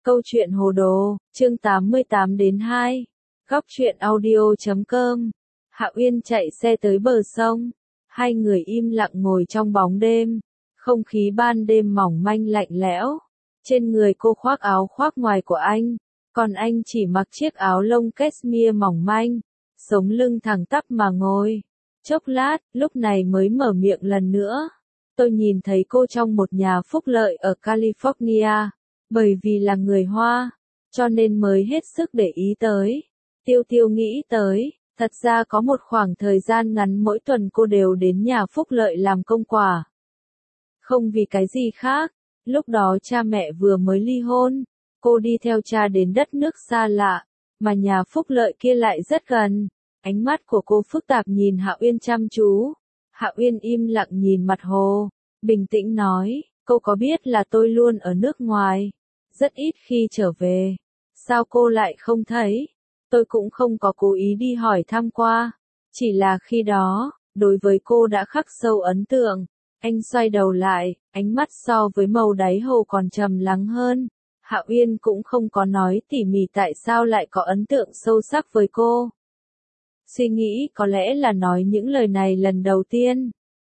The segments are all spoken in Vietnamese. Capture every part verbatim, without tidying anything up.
Câu chuyện hồ đồ, chương tám mươi tám đến hai. Góc truyện audio chấm com. Hạo Uyên chạy xe tới bờ sông. Hai người im lặng ngồi trong bóng đêm. Không khí ban đêm mỏng manh lạnh lẽo. Trên người cô khoác áo khoác ngoài của anh. Còn anh chỉ mặc chiếc áo lông cashmere mỏng manh. Sống lưng thẳng tắp mà ngồi. Chốc lát, lúc này mới mở miệng lần nữa. Tôi nhìn thấy cô trong một nhà phúc lợi ở California. Bởi vì là người Hoa, cho nên mới hết sức để ý tới. Tiêu Tiêu nghĩ tới, thật ra có một khoảng thời gian ngắn mỗi tuần cô đều đến nhà phúc lợi làm công quả. Không vì cái gì khác, lúc đó cha mẹ vừa mới ly hôn, cô đi theo cha đến đất nước xa lạ, mà nhà phúc lợi kia lại rất gần. Ánh mắt của cô phức tạp nhìn Hạo Uyên chăm chú. Hạo Uyên im lặng nhìn mặt hồ, bình tĩnh nói, cô có biết là tôi luôn ở nước ngoài, rất ít khi trở về. Sao cô lại không thấy? Tôi cũng không có cố ý đi hỏi thăm qua, chỉ là khi đó, đối với cô đã khắc sâu ấn tượng. Anh xoay đầu lại, ánh mắt so với màu đáy hồ còn trầm lắng hơn. Hạo Uyên cũng không có nói tỉ mỉ tại sao lại có ấn tượng sâu sắc với cô. Suy nghĩ có lẽ là nói những lời này lần đầu tiên.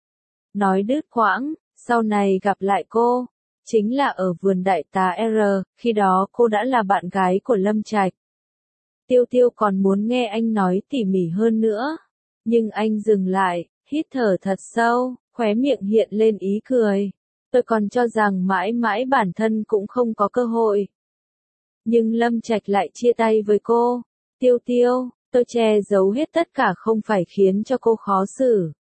Nói đứt quãng, sau này gặp lại cô, chính là ở vườn Đại tá R, khi đó cô đã là bạn gái của Lâm Trạch. Tiêu Tiêu còn muốn nghe anh nói tỉ mỉ hơn nữa, nhưng anh dừng lại, hít thở thật sâu, khóe miệng hiện lên ý cười. Tôi còn cho rằng mãi mãi bản thân cũng không có cơ hội. Nhưng Lâm Trạch lại chia tay với cô. Tiêu Tiêu, tôi che giấu hết tất cả không phải khiến cho cô khó xử.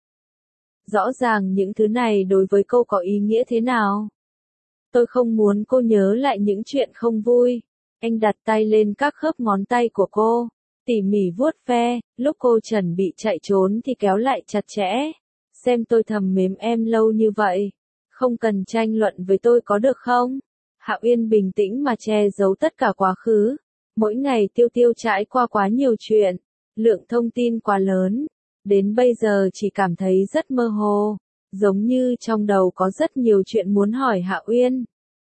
Rõ ràng những thứ này đối với cô có ý nghĩa thế nào. Tôi không muốn cô nhớ lại những chuyện không vui. Anh đặt tay lên các khớp ngón tay của cô, tỉ mỉ vuốt ve, lúc cô chuẩn bị chạy trốn thì kéo lại chặt chẽ. Xem tôi thầm mến em lâu như vậy, không cần tranh luận với tôi có được không? Hạo Uyên bình tĩnh mà che giấu tất cả quá khứ. Mỗi ngày Tiêu Tiêu trải qua quá nhiều chuyện, lượng thông tin quá lớn, đến bây giờ chỉ cảm thấy rất mơ hồ, giống như trong đầu có rất nhiều chuyện muốn hỏi Hạo Uyên.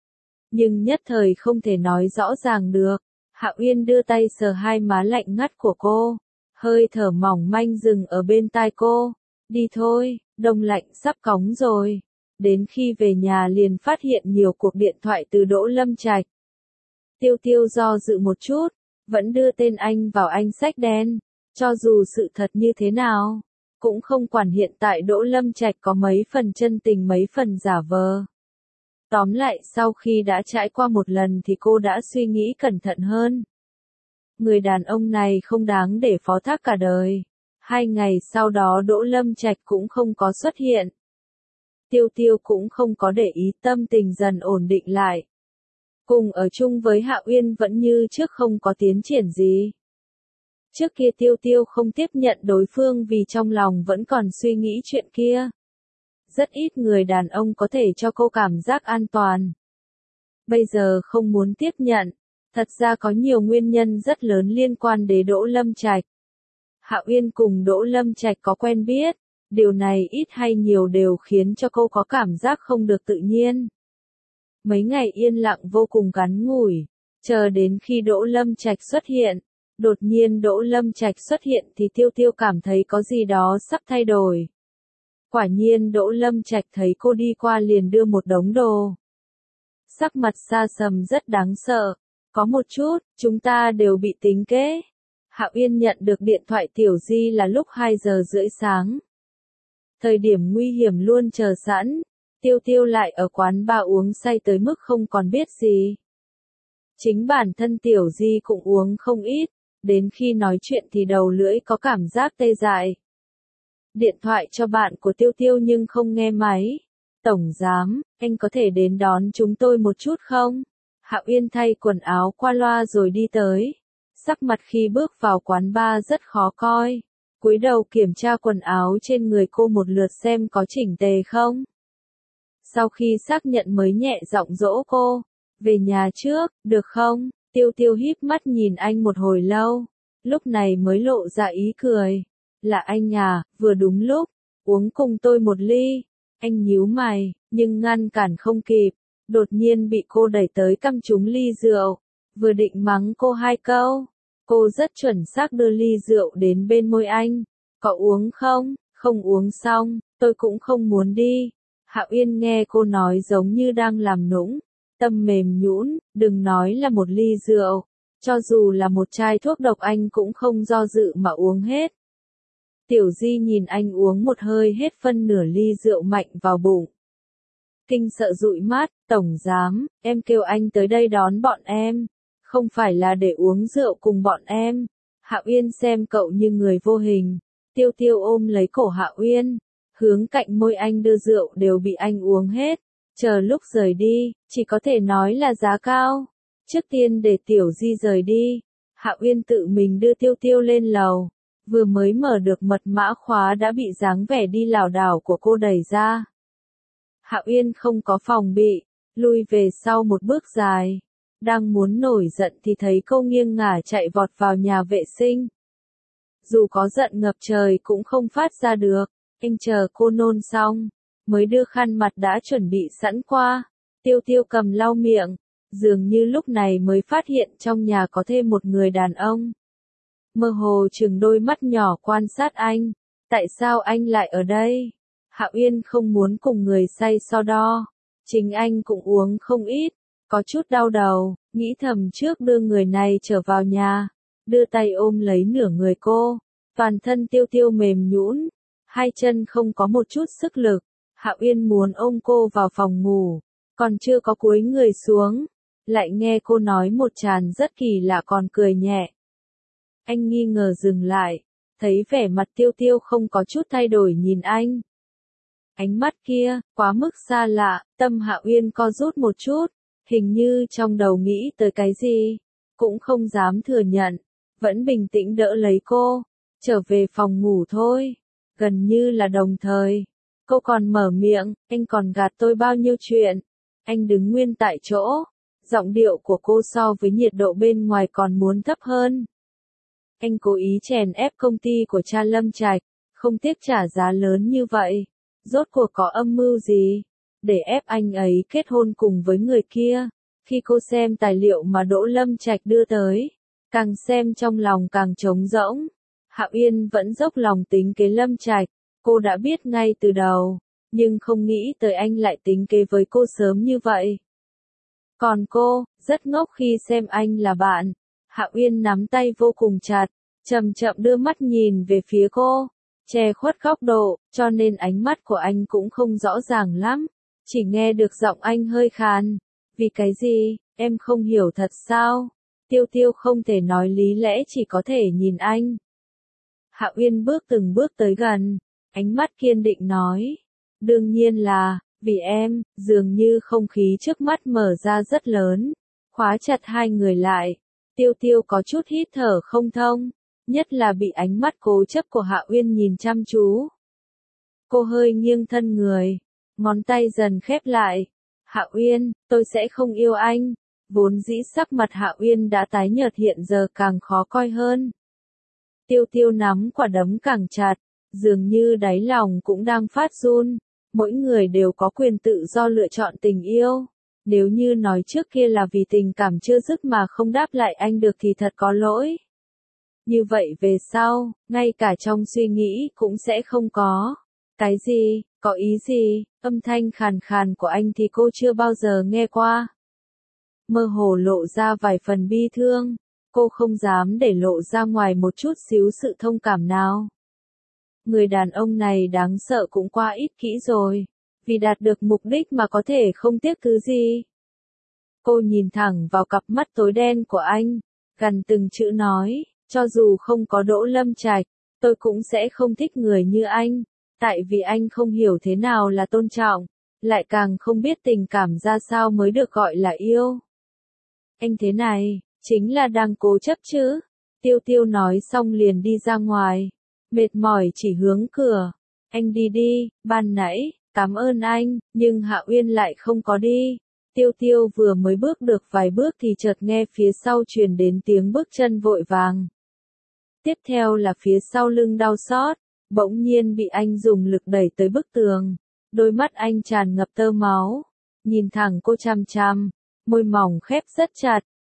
Nhưng nhất thời không thể nói rõ ràng được. Hạo Uyên đưa tay sờ hai má lạnh ngắt của cô, hơi thở mỏng manh dừng ở bên tai cô. Đi thôi, đông lạnh sắp cóng rồi. Đến khi về nhà liền phát hiện nhiều cuộc điện thoại từ Đỗ Lâm Trạch. Tiêu Tiêu do dự một chút, vẫn đưa tên anh vào danh sách đen. Cho dù sự thật như thế nào, cũng không quản hiện tại Đỗ Lâm Trạch có mấy phần chân tình mấy phần giả vờ. Tóm lại sau khi đã trải qua một lần thì cô đã suy nghĩ cẩn thận hơn. Người đàn ông này không đáng để phó thác cả đời. Hai ngày sau đó Đỗ Lâm Trạch cũng không có xuất hiện. Tiêu Tiêu cũng không có để ý, tâm tình dần ổn định lại. Cùng ở chung với Hạo Uyên vẫn như trước không có tiến triển gì. Trước kia Tiêu Tiêu không tiếp nhận đối phương vì trong lòng vẫn còn suy nghĩ chuyện kia. Rất ít người đàn ông có thể cho cô cảm giác an toàn. Bây giờ không muốn tiếp nhận, thật ra có nhiều nguyên nhân rất lớn liên quan đến Đỗ Lâm Trạch. Hạo Uyên cùng Đỗ Lâm Trạch có quen biết, điều này ít hay nhiều đều khiến cho cô có cảm giác không được tự nhiên. Mấy ngày yên lặng vô cùng ngắn ngủi, chờ đến khi Đỗ Lâm Trạch xuất hiện. Đột nhiên Đỗ Lâm Trạch xuất hiện thì Tiêu Tiêu cảm thấy có gì đó sắp thay đổi. Quả nhiên Đỗ Lâm Trạch thấy cô đi qua liền đưa một đống đồ. Sắc mặt xa sầm rất đáng sợ. Có một chút, chúng ta đều bị tính kế. Hạo Uyên nhận được điện thoại Tiểu Di là lúc hai giờ rưỡi sáng. Thời điểm nguy hiểm luôn chờ sẵn. Tiêu Tiêu lại ở quán bar uống say tới mức không còn biết gì. Chính bản thân Tiểu Di cũng uống không ít. Đến khi nói chuyện thì đầu lưỡi có cảm giác tê dại. Điện thoại cho bạn của Tiêu Tiêu nhưng không nghe máy. Tổng giám, anh có thể đến đón chúng tôi một chút không? Hạo Uyên thay quần áo qua loa rồi đi tới. Sắc mặt khi bước vào quán bar rất khó coi. Cúi đầu kiểm tra quần áo trên người cô một lượt xem có chỉnh tề không. Sau khi xác nhận mới nhẹ giọng dỗ cô. Về nhà trước, được không? Tiêu Tiêu híp mắt nhìn anh một hồi lâu. Lúc này mới lộ ra ý cười. Là anh à, vừa đúng lúc. Uống cùng tôi một ly. Anh nhíu mày, nhưng ngăn cản không kịp. Đột nhiên bị cô đẩy tới căm trúng ly rượu. vừa định mắng cô hai câu, cô rất chuẩn xác đưa ly rượu đến bên môi anh. Có uống không? Không uống xong, tôi cũng không muốn đi. Hạo Yên nghe cô nói giống như đang làm nũng, tâm mềm nhũn, đừng nói là một ly rượu, cho dù là một chai thuốc độc anh cũng không do dự mà uống hết. Tiểu Di nhìn anh uống một hơi hết phân nửa ly rượu mạnh vào bụng. Kinh sợ dụi mắt, tổng giám, em kêu anh tới đây đón bọn em, không phải là để uống rượu cùng bọn em. Hạo Yên xem cậu như người vô hình, Tiêu Tiêu ôm lấy cổ Hạo Yên, hướng cạnh môi anh đưa rượu đều bị anh uống hết, chờ lúc rời đi, chỉ có thể nói là giá cao. Trước tiên để Tiểu Di rời đi, Hạo Yên tự mình đưa Tiêu Tiêu lên lầu, vừa mới mở được mật mã khóa đã bị dáng vẻ đi lảo đảo của cô đẩy ra. Hạo Yên không có phòng bị, lui về sau một bước dài, đang muốn nổi giận thì thấy cô nghiêng ngả chạy vọt vào nhà vệ sinh. Dù có giận ngập trời cũng không phát ra được, anh chờ cô nôn xong, mới đưa khăn mặt đã chuẩn bị sẵn qua. Tiêu Tiêu cầm lau miệng, dường như lúc này mới phát hiện trong nhà có thêm một người đàn ông. Mơ hồ chừng đôi mắt nhỏ quan sát anh, tại sao anh lại ở đây? Hạo Yên không muốn cùng người say so đo, chính anh cũng uống không ít, có chút đau đầu, nghĩ thầm trước đưa người này trở vào nhà, đưa tay ôm lấy nửa người cô, toàn thân Tiêu Tiêu mềm nhũn, hai chân không có một chút sức lực. Hạo Yên muốn ôm cô vào phòng ngủ, còn chưa có cúi người xuống, lại nghe cô nói một tràng rất kỳ lạ còn cười nhẹ. Anh nghi ngờ dừng lại, thấy vẻ mặt Tiêu Tiêu không có chút thay đổi nhìn anh. Ánh mắt kia, quá mức xa lạ, tâm Hạo Yên co rút một chút, hình như trong đầu nghĩ tới cái gì, cũng không dám thừa nhận, vẫn bình tĩnh đỡ lấy cô, trở về phòng ngủ thôi, gần như là đồng thời. Cô còn mở miệng, anh còn gạt tôi bao nhiêu chuyện. Anh đứng nguyên tại chỗ, giọng điệu của cô so với nhiệt độ bên ngoài còn muốn thấp hơn. Anh cố ý chèn ép công ty của cha Lâm Trạch, không tiếc trả giá lớn như vậy. Rốt cuộc có âm mưu gì? Để ép anh ấy kết hôn cùng với người kia. Khi cô xem tài liệu mà Đỗ Lâm Trạch đưa tới, càng xem trong lòng càng trống rỗng. Hạo Yên vẫn dốc lòng tính kế Lâm Trạch. Cô đã biết ngay từ đầu, nhưng không nghĩ tới anh lại tính kế với cô sớm như vậy. Còn cô, rất ngốc khi xem anh là bạn. Hạo Yên nắm tay vô cùng chặt, chậm chậm đưa mắt nhìn về phía cô, che khuất góc độ, cho nên ánh mắt của anh cũng không rõ ràng lắm, chỉ nghe được giọng anh hơi khàn. Vì cái gì, em không hiểu thật sao? Tiêu Tiêu không thể nói lý lẽ chỉ có thể nhìn anh. Hạo Yên bước từng bước tới gần. Ánh mắt kiên định nói, đương nhiên là, vì em. Dường như không khí trước mắt mở ra rất lớn, khóa chặt hai người lại. Tiêu Tiêu có chút hít thở không thông, nhất là bị ánh mắt cố chấp của Hạo Uyên nhìn chăm chú. Cô hơi nghiêng thân người, ngón tay dần khép lại. Hạo Uyên, tôi sẽ không yêu anh. Vốn dĩ sắc mặt Hạo Uyên đã tái nhợt hiện giờ càng khó coi hơn. Tiêu Tiêu nắm quả đấm càng chặt, dường như đáy lòng cũng đang phát run. Mỗi người đều có quyền tự do lựa chọn tình yêu. Nếu như nói trước kia là vì tình cảm chưa dứt mà không đáp lại anh được thì thật có lỗi. Như vậy về sau, ngay cả trong suy nghĩ cũng sẽ không có. Cái gì, có ý gì, âm thanh khàn khàn của anh thì cô chưa bao giờ nghe qua. Mơ hồ lộ ra vài phần bi thương, cô không dám để lộ ra ngoài một chút xíu sự thông cảm nào. Người đàn ông này đáng sợ cũng quá ích kỷ rồi, vì đạt được mục đích mà có thể không tiếc thứ gì. Cô nhìn thẳng vào cặp mắt tối đen của anh, gần từng chữ nói, cho dù không có Đỗ Lâm Trạch, tôi cũng sẽ không thích người như anh, tại vì anh không hiểu thế nào là tôn trọng, lại càng không biết tình cảm ra sao mới được gọi là yêu. Anh thế này, chính là đang cố chấp chứ. Tiêu Tiêu nói xong liền đi ra ngoài, mệt mỏi chỉ hướng cửa. Anh đi đi, ban nãy, cảm ơn anh, nhưng Hạo Uyên lại không có đi. Tiêu Tiêu vừa mới bước được vài bước thì chợt nghe phía sau truyền đến tiếng bước chân vội vàng. Tiếp theo là phía sau lưng đau xót, bỗng nhiên bị anh dùng lực đẩy tới bức tường. Đôi mắt anh tràn ngập tơ máu, nhìn thẳng cô chằm chằm, môi mỏng khép rất chặt,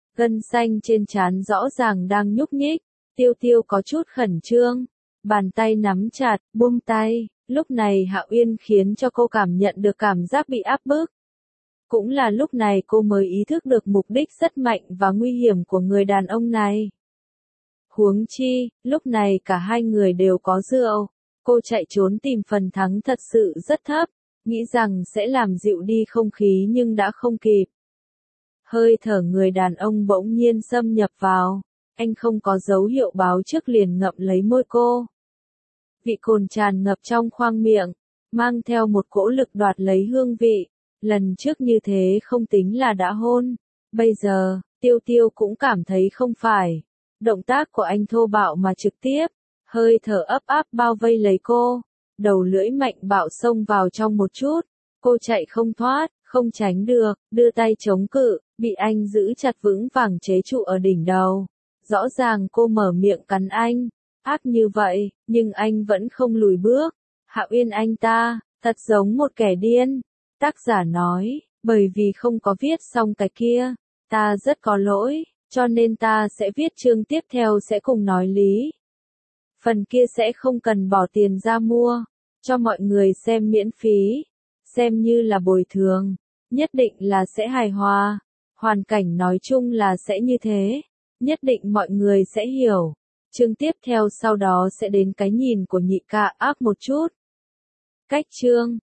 Gân xanh trên trán rõ ràng đang nhúc nhích, Tiêu Tiêu có chút khẩn trương, bàn tay nắm chặt, buông tay, lúc này Hạo Uyên khiến cho cô cảm nhận được cảm giác bị áp bức. Cũng là lúc này cô mới ý thức được mục đích rất mạnh và nguy hiểm của người đàn ông này. Huống chi, lúc này cả hai người đều có rượu, cô chạy trốn tìm phần thắng thật sự rất thấp, nghĩ rằng sẽ làm dịu đi không khí nhưng đã không kịp. Hơi thở người đàn ông bỗng nhiên xâm nhập vào, anh không có dấu hiệu báo trước liền ngậm lấy môi cô. Vị cồn tràn ngập trong khoang miệng, mang theo một cỗ lực đoạt lấy hương vị, lần trước như thế không tính là đã hôn, bây giờ, Tiêu Tiêu cũng cảm thấy không phải. Động tác của anh thô bạo mà trực tiếp, hơi thở ấp áp bao vây lấy cô, đầu lưỡi mạnh bạo xông vào trong một chút, cô chạy không thoát, không tránh được, đưa tay chống cự, bị anh giữ chặt vững vàng chế trụ ở đỉnh đầu. Rõ ràng cô mở miệng cắn anh, áp như vậy, nhưng anh vẫn không lùi bước. Hạo Uyên anh ta, thật giống một kẻ điên. Tác giả nói, bởi vì không có viết xong cái kia, ta rất có lỗi. Cho nên ta sẽ viết chương tiếp theo sẽ cùng nói lý. Phần kia sẽ không cần bỏ tiền ra mua, cho mọi người xem miễn phí, xem như là bồi thường, nhất định là sẽ hài hòa, hoàn cảnh nói chung là sẽ như thế, nhất định mọi người sẽ hiểu. Chương tiếp theo sau đó sẽ đến cái nhìn của nhị ca ác một chút. Cách chương